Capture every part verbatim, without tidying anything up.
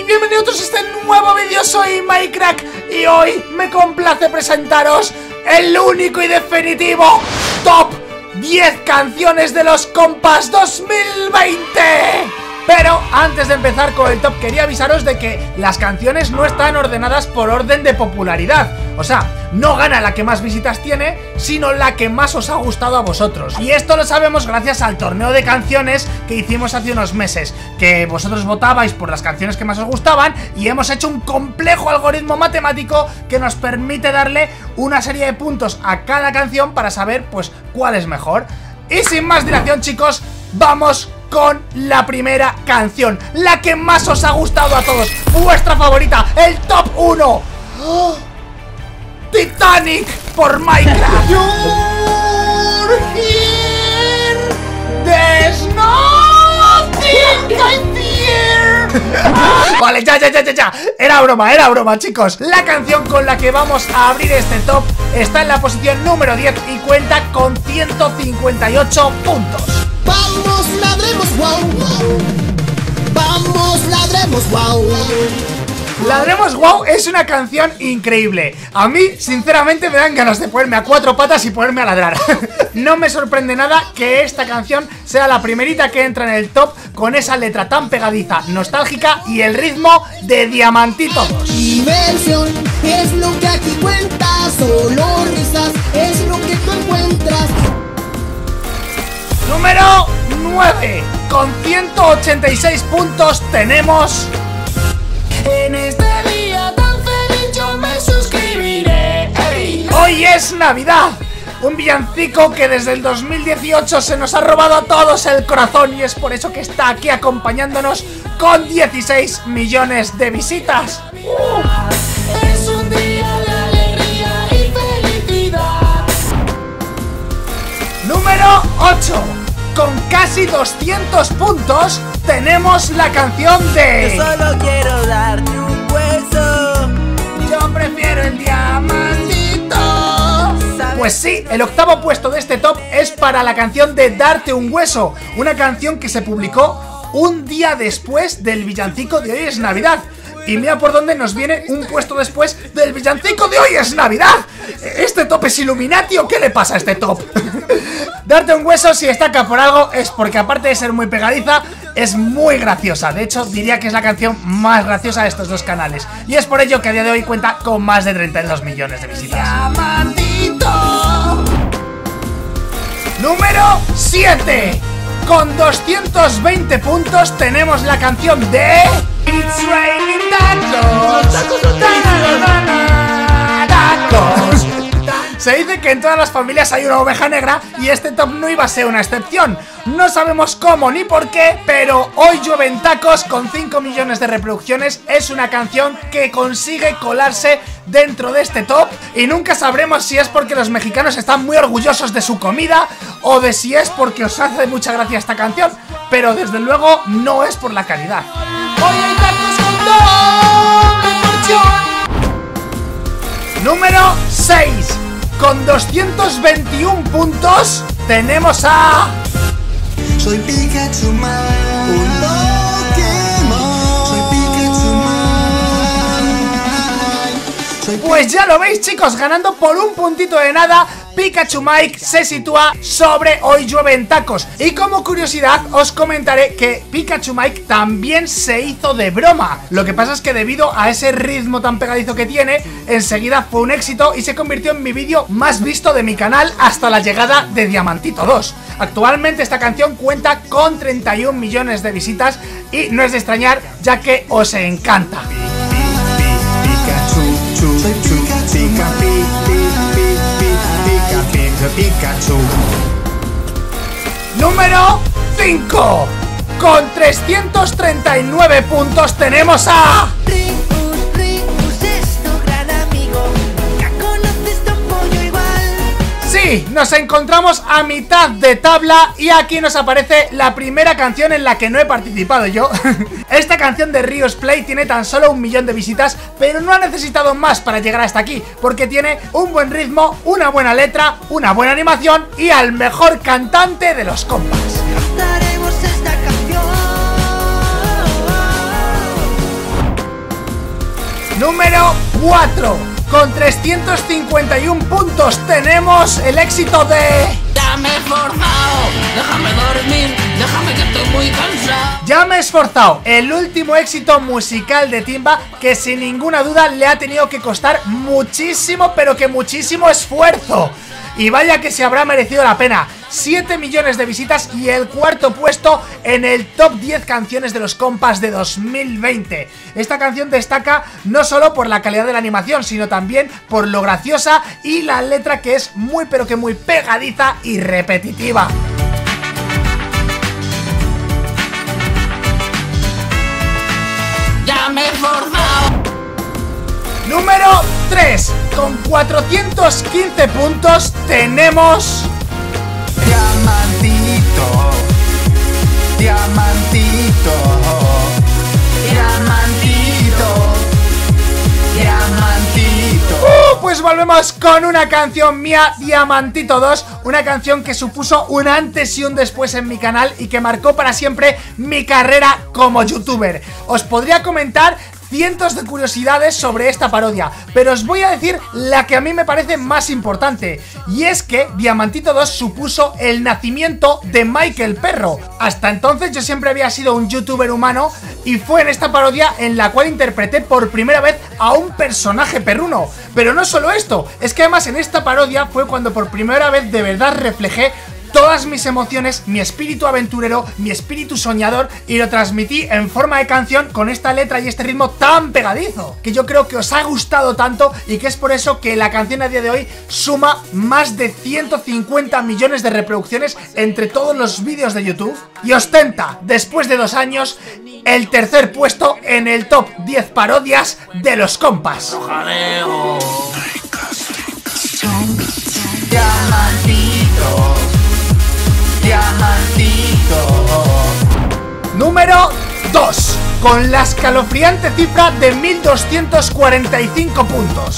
bienvenidos a este nuevo vídeo, soy Minecraft y hoy me complace presentaros el único y definitivo Top diez canciones de los Compas dos mil veinte. Pero antes de empezar con el top quería avisaros de que las canciones no están ordenadas por orden de popularidad. O sea, no gana la que más visitas tiene, sino la que más os ha gustado a vosotros. Y esto lo sabemos gracias al torneo de canciones que hicimos hace unos meses, que vosotros votabais por las canciones que más os gustaban y hemos hecho un complejo algoritmo matemático que nos permite darle una serie de puntos a cada canción para saber pues cuál es mejor. Y sin más dilación, chicos, vamos con la primera canción, la que más os ha gustado a todos, vuestra favorita, el top uno. ¡Oh! Titanic por Minecraft. You're here, there's nothing I fear. Vale, ya, ya, ya, ya, ya. Era broma, era broma, chicos. La canción con la que vamos a abrir este top está en la posición número diez y cuenta con ciento cincuenta y ocho puntos. Vamos, ladremos, wow. Vamos, ladremos, wow. Ladremos wow es una canción increíble. A mí, sinceramente, me dan ganas de ponerme a cuatro patas y ponerme a ladrar. No me sorprende nada que esta canción sea la primerita que entra en el top con esa letra tan pegadiza, nostálgica y el ritmo de Diamantito dos. Diversión es lo que aquí cuenta, solo risas es lo que tú encuentras. Número nueve. Con ciento ochenta y seis puntos tenemos... En este día tan feliz yo me suscribiré. Hey. Hoy es Navidad. Un villancico que desde el dos mil dieciocho se nos ha robado a todos el corazón y es por eso que está aquí acompañándonos con dieciséis millones de visitas. Uh. Es un día de alegría y felicidad. Número ocho. Con casi doscientos puntos tenemos la canción de... Yo solo quiero darte un hueso. Yo prefiero el Diamantito. Pues sí, el octavo puesto de este top es para la canción de Darte un Hueso, una canción que se publicó un día después del villancico de Hoy es Navidad. Y mira por dónde nos viene un puesto después del villancico de Hoy es Navidad. ¿Este top es Illuminati o qué le pasa a este top? Darte un Hueso, si destaca por algo, es porque aparte de ser muy pegadiza, es muy graciosa. De hecho, diría que es la canción más graciosa de estos dos canales. Y es por ello que a día de hoy cuenta con más de treinta y dos millones de visitas. Diamantito. Número siete. Con doscientos veinte puntos tenemos la canción de... It's raining tacos. Tacos. Se dice que en todas las familias hay una oveja negra y este top no iba a ser una excepción. No sabemos cómo ni por qué, pero Hoy llueven tacos con cinco millones de reproducciones es una canción que consigue colarse dentro de este top y nunca sabremos si es porque los mexicanos están muy orgullosos de su comida o de si es porque os hace mucha gracia esta canción, pero desde luego no es por la calidad. Hoy hay tacos con doble porción. Número seis. Con doscientos veintiún puntos tenemos a... Soy Pikachu Man, un Pokémon. Soy Pikachu Man. Soy Pues ya lo veis, chicos, ganando por un puntito de nada, Pikachu Mike se sitúa sobre Hoy llueven tacos. Y como curiosidad os comentaré que Pikachu Mike también se hizo de broma. Lo que pasa es que debido a ese ritmo tan pegadizo que tiene, enseguida fue un éxito y se convirtió en mi vídeo más visto de mi canal hasta la llegada de Diamantito dos. Actualmente esta canción cuenta con treinta y un millones de visitas y no es de extrañar, ya que os encanta. Soy Pikachu Man. Pikachu. Número cinco. Con trescientos treinta y nueve puntos tenemos a... Rikus, Rikus es tu gran amigo. Ya conoces tu pollo igual. Sí, nos encontramos a mitad de tabla y aquí nos aparece la primera canción en la que no he participado yo. Esta canción de Rios Play tiene tan solo un millón de visitas, pero no ha necesitado más para llegar hasta aquí, porque tiene un buen ritmo, una buena letra, una buena animación y al mejor cantante de los compas. Cantaremos esta canción. Número cuatro. Con trescientos cincuenta y uno puntos tenemos el éxito de... Ya me he esforzado, déjame dormir, déjame que estoy muy cansado. Ya me he esforzado, el último éxito musical de Timba que sin ninguna duda le ha tenido que costar muchísimo, pero que muchísimo esfuerzo. Y vaya que se habrá merecido la pena. siete millones de visitas y el cuarto puesto en el top diez canciones de los compas de dos mil veinte. Esta canción destaca no solo por la calidad de la animación, sino también por lo graciosa y la letra, que es muy pero que muy pegadiza y repetitiva. Ya me he esforzado. Número tres. Con cuatrocientos quince puntos tenemos... Diamantito, diamantito, diamantito, diamantito. Uh, pues volvemos con una canción mía, Diamantito dos. Una canción que supuso un antes y un después en mi canal y que marcó para siempre mi carrera como youtuber. Os podría comentar cientos de curiosidades sobre esta parodia, pero os voy a decir la que a mí me parece más importante, y es que Diamantito dos supuso el nacimiento de Mike el Perro. Hasta entonces yo siempre había sido un youtuber humano y fue en esta parodia en la cual interpreté por primera vez a un personaje perruno. Pero no solo esto, es que además en esta parodia fue cuando por primera vez de verdad reflejé todas mis emociones, mi espíritu aventurero, mi espíritu soñador, y lo transmití en forma de canción con esta letra y este ritmo tan pegadizo, que yo creo que os ha gustado tanto y que es por eso que la canción a día de hoy suma más de ciento cincuenta millones de reproducciones entre todos los vídeos de YouTube y ostenta, después de dos años, el tercer puesto en el top diez parodias de los compas. Jaleo. Diamantito, diamantito. Número dos. Con la escalofriante cifra de mil doscientos cuarenta y cinco puntos.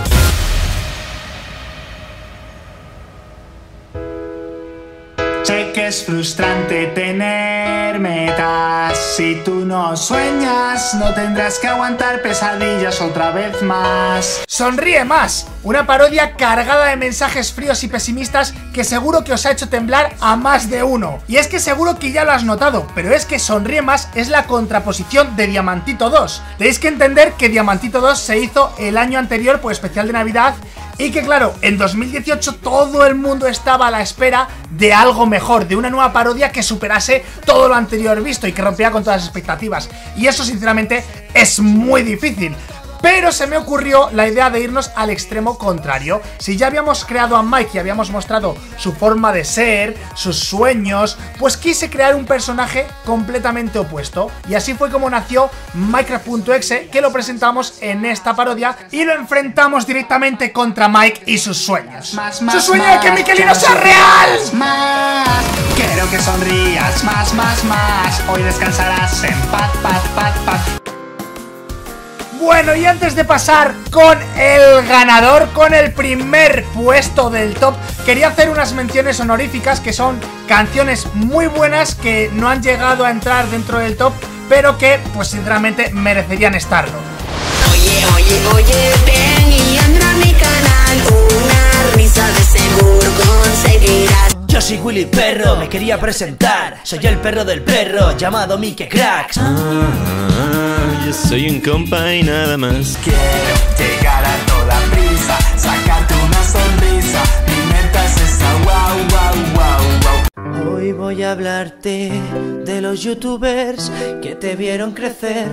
Sé que es frustrante tener metas. Si tú no sueñas, no tendrás que aguantar pesadillas otra vez más. Sonríe más, una parodia cargada de mensajes fríos y pesimistas que seguro que os ha hecho temblar a más de uno. Y es que seguro que ya lo has notado, pero es que Sonríe más es la contraposición de Diamantito dos. Tenéis que entender que Diamantito dos se hizo el año anterior por especial de Navidad, y que claro, en dos mil dieciocho todo el mundo estaba a la espera de algo mejor, de una nueva parodia que superase todo lo anterior visto y que rompiera con todas las expectativas. Y eso sinceramente es muy difícil. Pero se me ocurrió la idea de irnos al extremo contrario. Si ya habíamos creado a Mike y habíamos mostrado su forma de ser, sus sueños, pues quise crear un personaje completamente opuesto. Y así fue como nació Minecraft.exe, que lo presentamos en esta parodia y lo enfrentamos directamente contra Mike y sus sueños. Más, más, ¡Su sueño más, de que Miquelino quiero sea real! Más, quiero que sonrías más, más, más. Hoy descansarás en paz, paz, paz, paz. Bueno, y antes de pasar con el ganador, con el primer puesto del top, quería hacer unas menciones honoríficas, que son canciones muy buenas que no han llegado a entrar dentro del top, pero que, pues sinceramente, merecerían estarlo. Oye, oye, oye, ven y entra a mi canal. Una risa de seguro conseguirás. Yo soy Willy Perro, me quería presentar. Soy el perro del perro, llamado Mickey Cracks. Ah, yo soy un compa y nada más. Quiero llegar a toda prisa, sacarte una sonrisa. Mi meta es esa, wow, wow, wow, wow. Hoy voy a hablarte de los youtubers que te vieron crecer.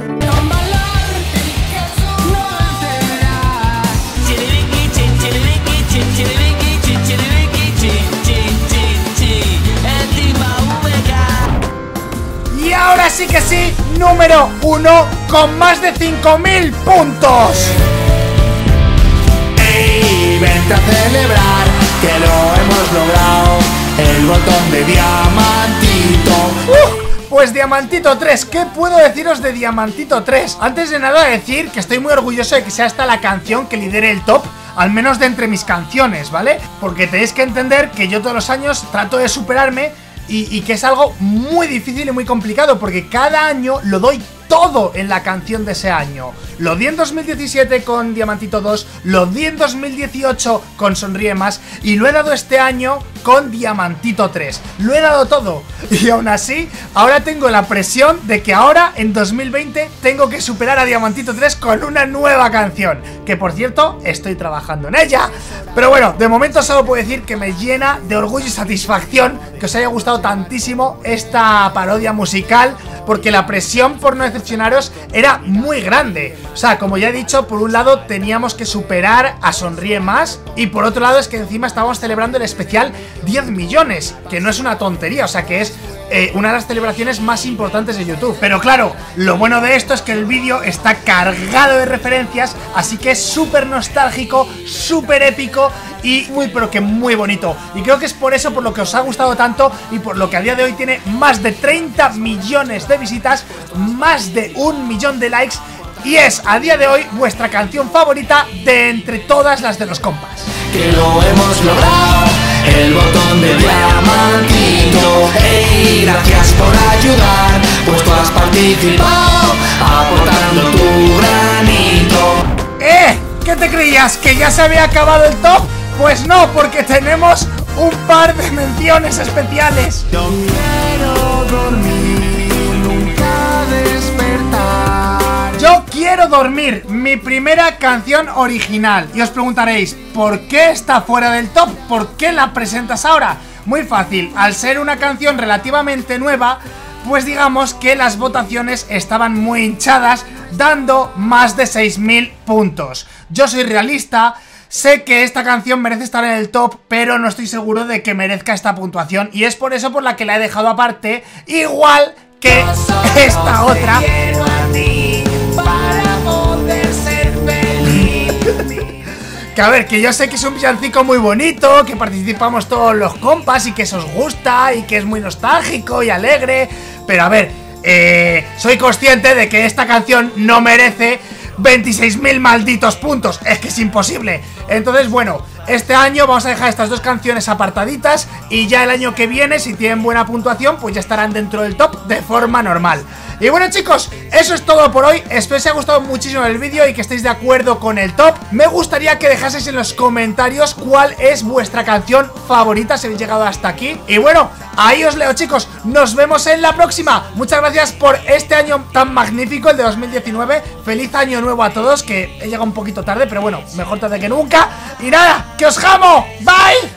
Y ahora sí que sí, número uno con más de cinco mil puntos. Ey, vente a celebrar que lo hemos logrado. El botón de Diamantito. Uh, pues Diamantito tres, ¿qué puedo deciros de Diamantito tres? Antes de nada decir que estoy muy orgulloso de que sea esta la canción que lidere el top, al menos de entre mis canciones, ¿vale? Porque tenéis que entender que yo todos los años trato de superarme y, y que es algo muy difícil y muy complicado, porque cada año lo doy todo en la canción de ese año. Lo di en dos mil diecisiete con Diamantito dos, lo di en dos mil dieciocho con Sonríe Más y lo he dado este año con Diamantito tres. Lo he dado todo y aún así ahora tengo la presión de que ahora en dos mil veinte tengo que superar a Diamantito tres con una nueva canción, que por cierto estoy trabajando en ella. Pero bueno, de momento solo puedo decir que me llena de orgullo y satisfacción que os haya gustado tantísimo esta parodia musical, porque la presión, por no decepcionaros, era muy grande. O sea, como ya he dicho, por un lado teníamos que superar a Sonríe Más y por otro lado es que encima estábamos celebrando el especial diez millones, que no es una tontería, o sea que es eh, una de las celebraciones más importantes de YouTube. Pero claro, lo bueno de esto es que el vídeo está cargado de referencias, así que es súper nostálgico, súper épico y muy pero que muy bonito. Y creo que es por eso por lo que os ha gustado tanto y por lo que a día de hoy tiene más de treinta millones de visitas, más de un millón de likes y es a día de hoy vuestra canción favorita de entre todas las de los compas. Que lo hemos logrado, el botón de Diamantito. Hey, gracias por ayudar, pues tú has participado, aportando tu granito. ¡Eh! ¿Qué te creías? ¿Que ya se había acabado el top? Pues no, porque tenemos un par de menciones especiales. Yo quiero dormir, nunca despertar. Yo quiero dormir, mi primera canción original. Y os preguntaréis, ¿por qué está fuera del top? ¿Por qué la presentas ahora? Muy fácil, al ser una canción relativamente nueva, pues digamos que las votaciones estaban muy hinchadas, dando más de seis mil puntos. Yo soy realista, sé que esta canción merece estar en el top, pero no estoy seguro de que merezca esta puntuación y es por eso por la que la he dejado aparte, igual que esta otra. Que a ver, que yo sé que es un villancico muy bonito, que participamos todos los compas y que eso os gusta y que es muy nostálgico y alegre, pero a ver, eh, soy consciente de que esta canción no merece veintiséis mil malditos puntos, es que es imposible. Entonces bueno, este año vamos a dejar estas dos canciones apartaditas y ya el año que viene, si tienen buena puntuación, pues ya estarán dentro del top de forma normal. Y bueno chicos, eso es todo por hoy. Espero que os haya gustado muchísimo el vídeo y que estéis de acuerdo con el top. Me gustaría que dejaseis en los comentarios cuál es vuestra canción favorita si habéis llegado hasta aquí. Y bueno, ahí os leo chicos, nos vemos en la próxima. Muchas gracias por este año tan magnífico, el de dos mil diecinueve. Feliz año nuevo a todos, que he llegado un poquito tarde, pero bueno, mejor tarde que nunca. Y nada, que os amo, bye.